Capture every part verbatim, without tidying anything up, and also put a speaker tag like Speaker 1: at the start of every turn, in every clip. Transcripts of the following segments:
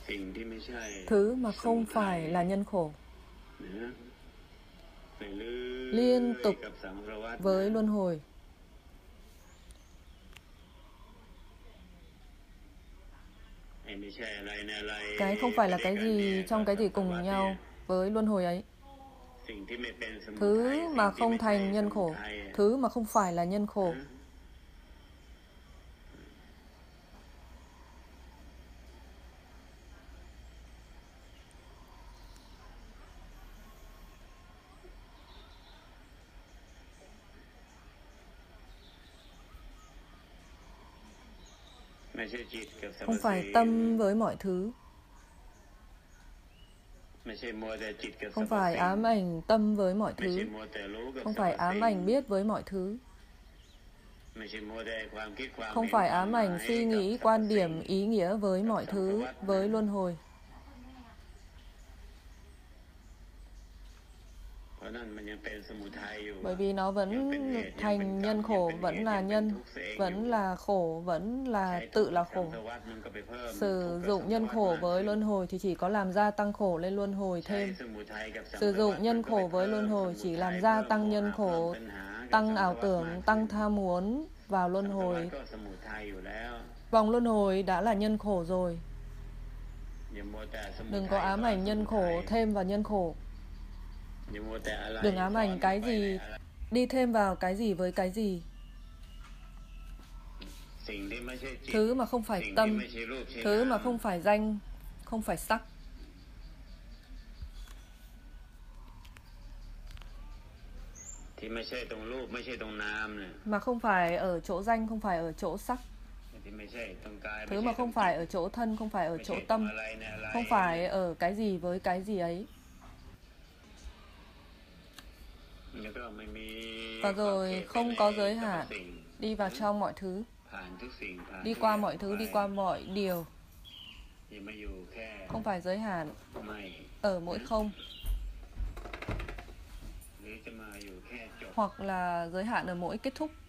Speaker 1: thứ mà không phải là nhân khổ, liên tục với luân hồi. Cái không phải là cái gì trong cái gì cùng nhau với luân hồi ấy. Thứ mà không thành nhân khổ, thứ mà không phải là nhân khổ. Không phải tâm với mọi thứ. Không phải ám ảnh tâm với mọi thứ. Không phải ám ảnh biết với mọi thứ. Không phải ám ảnh suy nghĩ, quan điểm, ý nghĩa với mọi thứ, với luân hồi. Bởi vì nó vẫn thành nhân khổ, vẫn là nhân, vẫn là khổ, vẫn là tự là khổ. Sử dụng nhân khổ với luân hồi thì chỉ có làm gia tăng khổ lên luân hồi thêm. Sử dụng nhân khổ với luân hồi chỉ làm gia tăng nhân khổ, tăng ảo tưởng, tăng tham muốn vào luân hồi. Vòng luân hồi đã là nhân khổ rồi. Đừng có ám ảnh nhân khổ thêm vào nhân khổ. Đừng ám ảnh cái gì, đi thêm vào cái gì với cái gì. Thứ mà không phải tâm, thứ mà không phải danh, không phải sắc. Mà không phải ở chỗ danh, không phải ở chỗ sắc. Thứ mà không phải ở chỗ thân, không phải ở chỗ tâm. Không phải ở cái gì với cái gì ấy. Và rồi không có giới hạn, đi vào trong mọi thứ, đi qua mọi thứ, đi qua mọi điều. Không phải giới hạn ở mỗi không, hoặc là giới hạn ở mỗi kết thúc.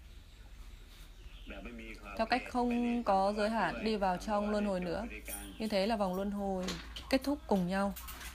Speaker 1: Theo cách không có giới hạn, đi vào trong luân hồi nữa. Như thế là vòng luân hồi kết thúc cùng nhau.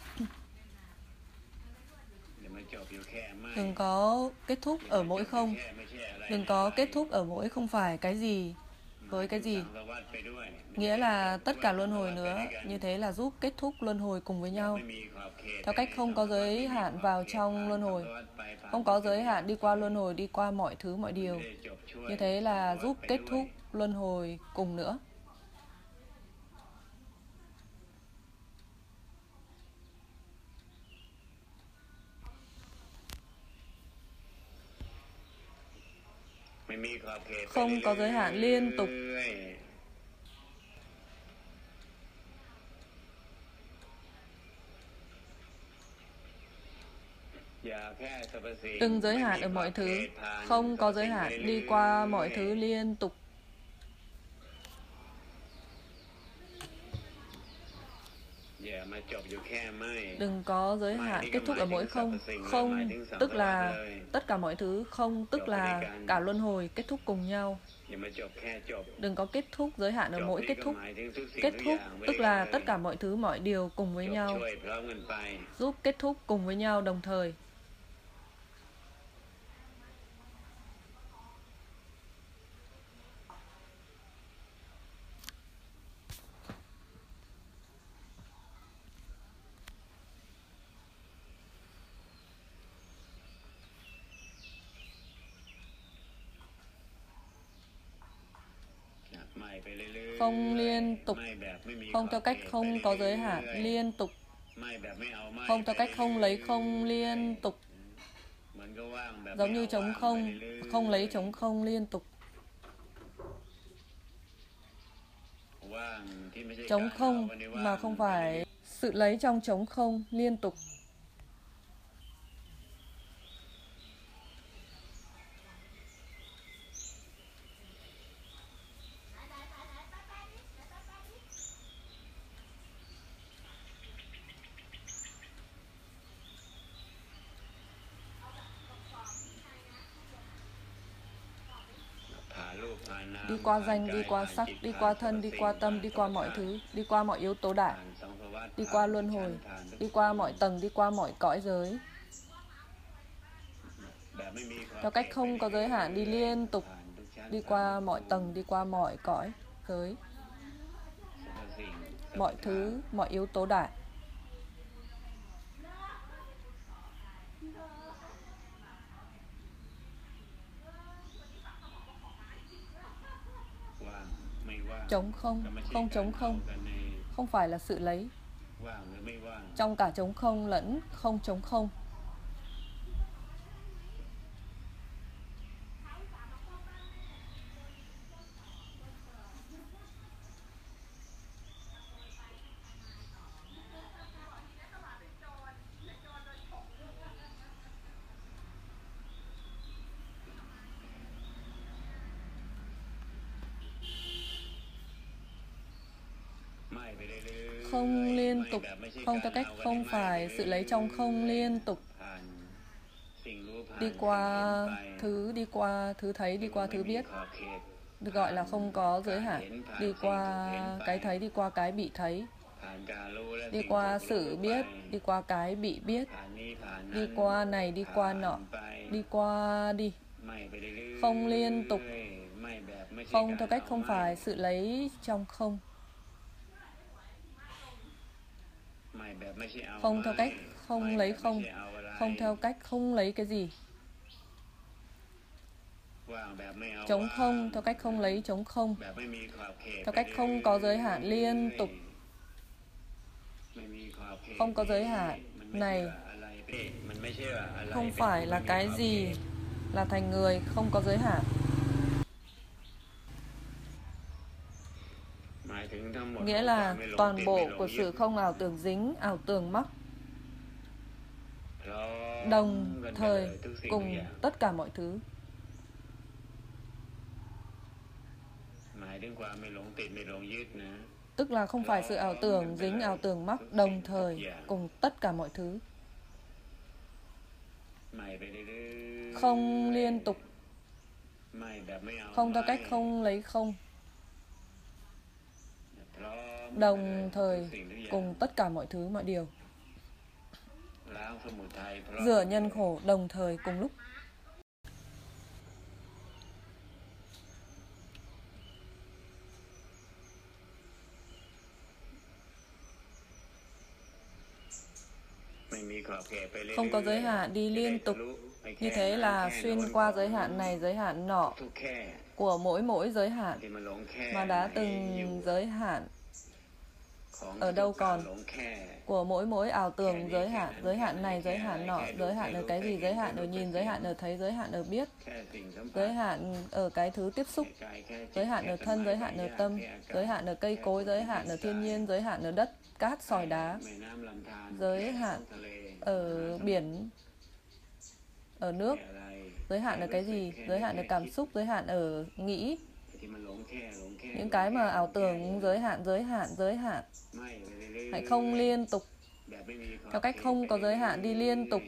Speaker 1: Đừng có kết thúc ở mỗi không. Đừng có kết thúc ở mỗi không phải cái gì với cái gì. Nghĩa là tất cả luân hồi nữa. Như thế là giúp kết thúc luân hồi cùng với nhau. Theo cách không có giới hạn vào trong luân hồi. Không có giới hạn đi qua luân hồi, đi qua mọi thứ, mọi điều. Như thế là giúp kết thúc luân hồi cùng nữa. Không có giới hạn liên tục. Đừng giới hạn ở mọi thứ. Không có giới hạn đi qua mọi thứ liên tục. Đừng có giới hạn kết thúc ở mỗi không. Không tức là tất cả mọi thứ, không tức là cả luân hồi kết thúc cùng nhau. Đừng có kết thúc giới hạn ở mỗi kết thúc. Kết thúc tức là tất cả mọi thứ, mọi điều cùng với nhau, giúp kết thúc cùng với nhau đồng thời. Không liên tục. Không theo cách không có giới hạn, liên tục. Không theo cách không lấy không, liên tục. Giống như trống không, không lấy trống không, liên tục. Trống không mà không phải sự lấy trong trống không, liên tục. đi qua danh, đi qua sắc, đi qua thân, đi qua tâm, đi qua mọi thứ, đi qua mọi yếu tố đại, đi qua luân hồi, đi qua mọi tầng, đi qua mọi cõi giới. Theo cách không có giới hạn, đi liên tục, đi qua mọi tầng, đi qua mọi cõi giới, mọi thứ, mọi yếu tố đại. Trống không, không trống không, không phải là sự lấy. Trong cả trống không lẫn không trống không. Không liên tục, không theo cách không phải sự lấy trong không liên tục. Đi qua thứ, đi qua thứ thấy, đi qua thứ biết, được gọi là không có giới hạn. Đi qua cái thấy, đi qua cái bị thấy, đi qua sự biết, đi qua cái bị biết, đi qua này, đi qua nọ, đi qua đi. Không liên tục, không theo cách không phải sự lấy trong không. Không theo cách không lấy không, không theo cách không lấy cái gì. Trống không theo cách không lấy trống không, theo cách không có giới hạn liên tục. Không có giới hạn này không phải là cái gì, là thành người không có giới hạn. Nghĩa là toàn bộ của sự không ảo tưởng dính, ảo tưởng mắc, đồng thời cùng tất cả mọi thứ. Tức là không phải sự ảo tưởng dính, ảo tưởng mắc, đồng thời cùng tất cả mọi thứ. Không liên tục, không theo cách không lấy không, đồng thời cùng tất cả mọi thứ, mọi điều. Rửa nhân khổ đồng thời cùng lúc. Không có giới hạn, đi liên tục. Như thế là xuyên qua giới hạn này, giới hạn nọ của mỗi mỗi giới hạn mà đã từng giới hạn. Ở đâu còn của mỗi mỗi ảo tưởng giới hạn, giới hạn này, giới hạn nọ, giới hạn ở cái gì, giới hạn ở nhìn, giới hạn ở thấy, giới hạn ở biết, giới hạn ở cái thứ tiếp xúc, giới hạn ở thân, giới hạn ở tâm, giới hạn ở cây cối, giới hạn ở thiên nhiên, giới hạn ở đất, cát, sỏi đá, giới hạn ở biển, ở nước, giới hạn ở cái gì, giới hạn ở cảm xúc, giới hạn ở nghĩ. Những cái mà ảo tưởng giới hạn, giới hạn, giới hạn. Hãy không liên tục, theo cách không có giới hạn, đi liên tục.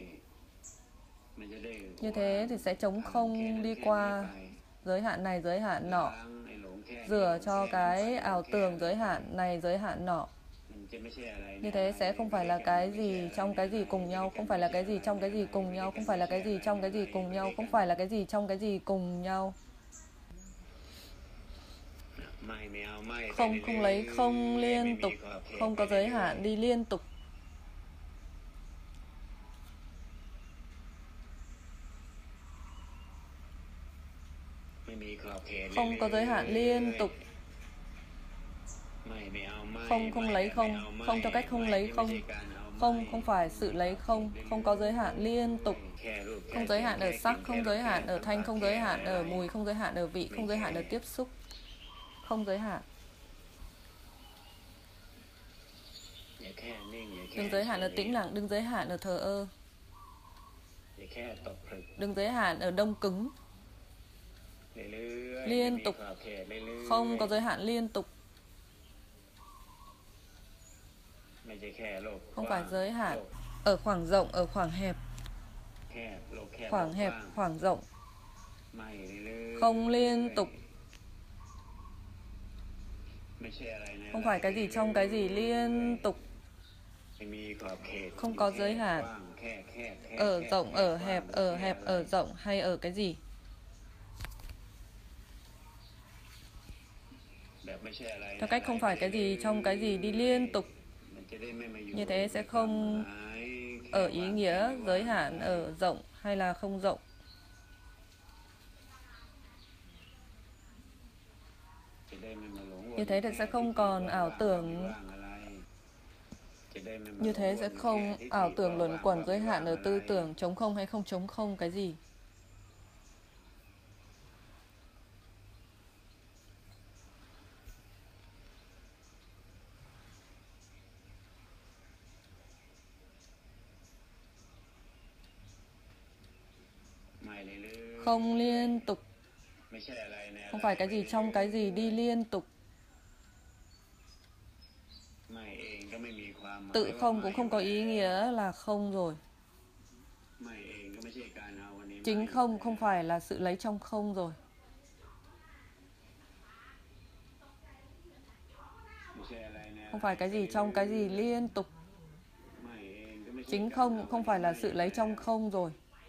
Speaker 1: Như thế thì sẽ trống không, đi qua giới hạn này, giới hạn nọ, rửa cho cái ảo tưởng giới hạn này, giới hạn nọ. Như thế sẽ không phải là cái gì trong cái gì cùng nhau, không phải là cái gì trong cái gì cùng nhau, không phải là cái gì trong cái gì cùng nhau, không phải là cái gì trong cái gì cùng nhau. Không không lấy không liên tục, không có giới hạn, đi liên tục. Không có giới hạn liên tục. Không không lấy không, không theo cách không lấy không. Không không phải sự lấy không, không có giới hạn liên tục. Không giới hạn ở sắc, không giới hạn ở thanh, không giới hạn ở mùi, không giới hạn ở vị, không giới hạn ở tiếp xúc. Không giới hạn. Đừng giới hạn ở tĩnh lặng, đừng giới hạn ở thờ ơ. Đừng giới hạn ở đông cứng. Liên tục. Không có giới hạn liên tục. Không phải giới hạn ở khoảng rộng, ở khoảng hẹp. Khoảng hẹp, khoảng rộng. Không liên tục. Không phải cái gì trong cái gì liên tục, không có giới hạn, ở rộng, ở hẹp, ở hẹp, ở rộng hay ở cái gì. Theo cách không phải cái gì trong cái gì đi liên tục. Như thế sẽ không ở ý nghĩa giới hạn ở rộng hay là không rộng. Như thế thì sẽ không còn ảo tưởng. Như thế sẽ không ảo tưởng luẩn quẩn giới hạn ở tư tưởng trống không hay không trống không cái gì. Không liên tục. Không phải cái gì trong cái gì đi liên tục. Tự không cũng không có ý nghĩa là không rồi. Chính không không phải là sự lấy trong không rồi. Không phải cái gì trong cái gì liên tục. Chính không cũng không phải là sự lấy trong không rồi.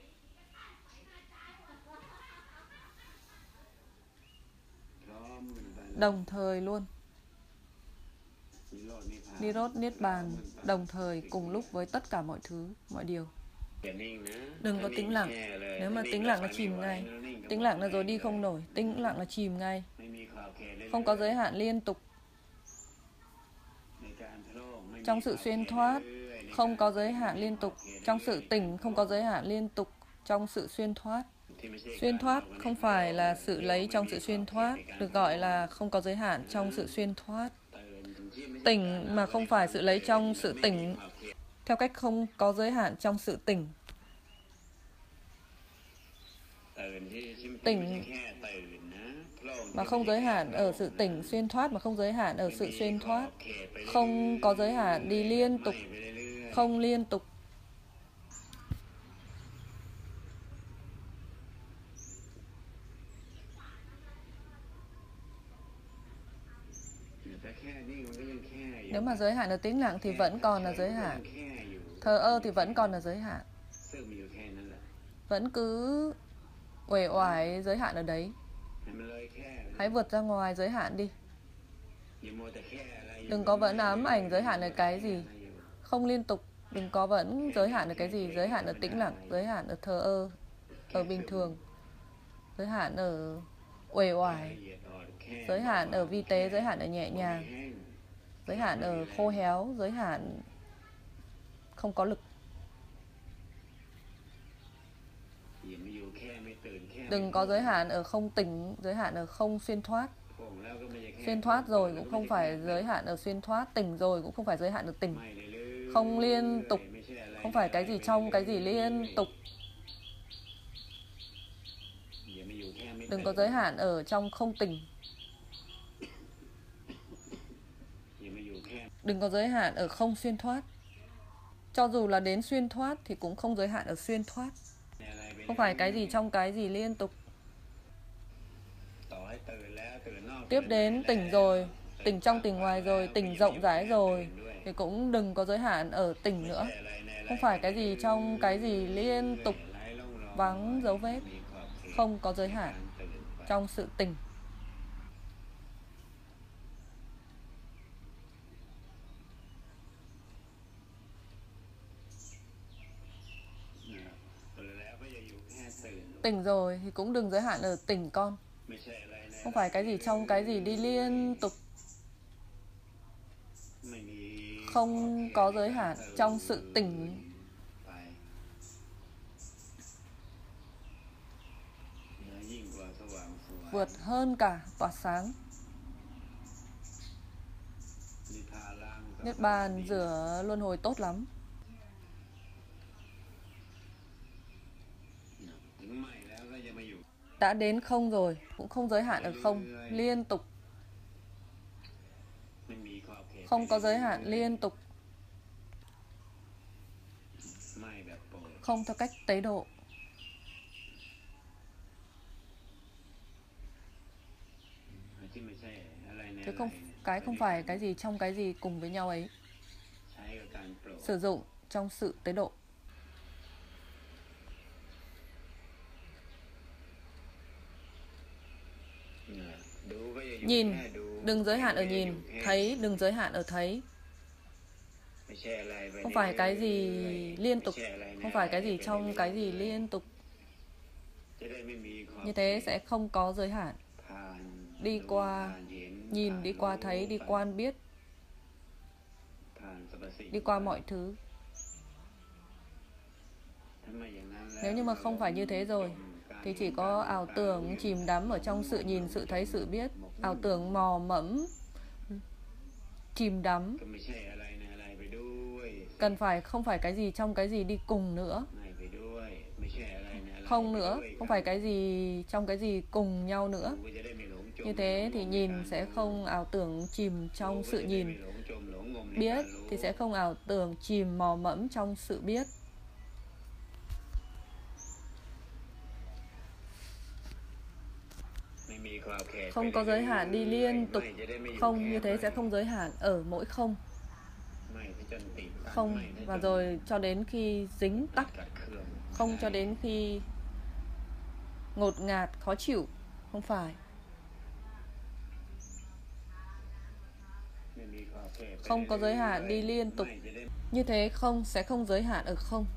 Speaker 1: Đồng thời luôn. Nirod Niết Bàn đồng thời cùng lúc với tất cả mọi thứ, mọi điều. Đừng có tĩnh lặng. Nếu mà tĩnh lặng là chìm ngay. Tĩnh lặng là rồi đi không nổi. Tĩnh lặng là chìm ngay. Không có giới hạn liên tục. Trong sự xuyên thoát không có giới hạn liên tục. Trong sự tỉnh không có giới hạn liên tục. Trong sự xuyên thoát. Xuyên thoát không phải là sự lấy trong sự xuyên thoát, được gọi là không có giới hạn trong sự xuyên thoát. Tỉnh mà không phải sự lấy trong sự tỉnh, theo cách không có giới hạn trong sự tỉnh. Tỉnh mà không giới hạn ở sự tỉnh, xuyên thoát mà không giới hạn ở sự xuyên thoát. Không có giới hạn đi liên tục, không liên tục. Nếu mà giới hạn ở tĩnh lặng thì vẫn còn là giới hạn. Thờ ơ thì vẫn còn là giới hạn. Vẫn cứ uể oải giới hạn ở đấy. Hãy vượt ra ngoài giới hạn đi. Đừng có vẫn ám ảnh giới hạn ở cái gì. Không liên tục. Đừng có vẫn giới hạn ở cái gì. Giới hạn ở tĩnh lặng, giới hạn ở thờ ơ, ở bình thường, giới hạn ở uể oải, giới hạn ở vi tế, giới hạn ở nhẹ nhàng, giới hạn ở khô héo, giới hạn không có lực. Đừng có giới hạn ở không tỉnh, giới hạn ở không xuyên thoát. Xuyên thoát rồi cũng không phải giới hạn ở xuyên thoát, tỉnh rồi cũng không phải giới hạn ở tỉnh. Không liên tục, không phải cái gì trong cái gì liên tục. Đừng có giới hạn ở trong không tỉnh. Đừng có giới hạn ở không xuyên thoát. Cho dù là đến xuyên thoát thì cũng không giới hạn ở xuyên thoát. Không phải cái gì trong cái gì liên tục. Tiếp đến tỉnh rồi, tỉnh trong tỉnh ngoài rồi, tỉnh rộng rãi rồi, thì cũng đừng có giới hạn ở tỉnh nữa. Không phải cái gì trong cái gì liên tục, vắng dấu vết. Không có giới hạn trong sự tỉnh. Tỉnh rồi thì cũng đừng giới hạn ở tỉnh con. Không phải cái gì trong cái gì đi liên tục. Không có giới hạn trong sự tỉnh. Vượt hơn cả tỏa sáng. Niết bàn rửa luân hồi tốt lắm. Đã đến không rồi, cũng không giới hạn ở không, liên tục. Không có giới hạn liên tục. Không theo cách tế độ. Chứ không, cái không phải cái gì trong cái gì cùng với nhau ấy. Sử dụng trong sự tế độ. Nhìn, đừng giới hạn ở nhìn. Thấy, đừng giới hạn ở thấy. Không phải cái gì liên tục, không phải cái gì trong cái gì liên tục. Như thế sẽ không có giới hạn. Đi qua nhìn, đi qua thấy, đi qua biết, đi qua mọi thứ. Nếu như mà không phải như thế rồi thì chỉ có ảo tưởng chìm đắm ở trong sự nhìn, sự thấy, sự biết. Ảo tưởng mò mẫm, chìm đắm. Cần phải không phải cái gì trong cái gì đi cùng nữa. Không nữa, không phải cái gì trong cái gì cùng nhau nữa. Như thế thì nhìn sẽ không ảo tưởng chìm trong sự nhìn. Biết thì sẽ không ảo tưởng chìm mò mẫm trong sự biết. Không có giới hạn đi liên tục. Không, như thế sẽ không giới hạn ở mỗi không. Không, và rồi cho đến khi dính tắc. Không cho đến khi ngột ngạt, khó chịu. Không phải. Không có giới hạn đi liên tục. Như thế không sẽ không giới hạn ở không.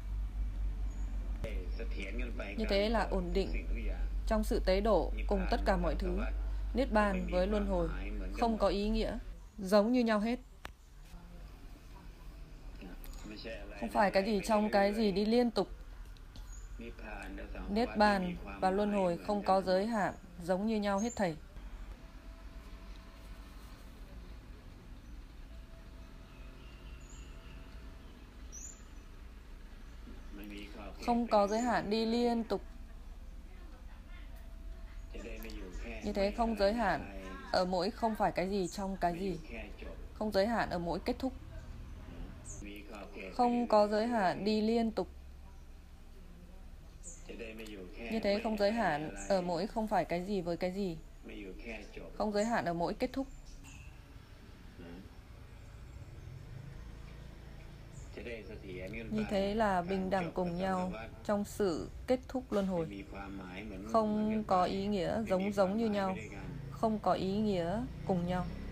Speaker 1: Như thế là ổn định trong sự tế độ cùng tất cả mọi thứ. Niết bàn với luân hồi không có ý nghĩa, giống như nhau hết. Không phải cái gì trong cái gì đi liên tục. Niết bàn và luân hồi không có giới hạn, giống như nhau hết thảy. Không có giới hạn đi liên tục. Như thế không giới hạn ở mỗi không phải cái gì trong cái gì. Không giới hạn ở mỗi kết thúc. Không có giới hạn đi liên tục. Như thế không giới hạn ở mỗi không phải cái gì với cái gì. Không giới hạn ở mỗi kết thúc. Như thế là bình đẳng cùng nhau trong sự kết thúc luân hồi. Không có ý nghĩa giống giống như nhau. Không có ý nghĩa cùng nhau.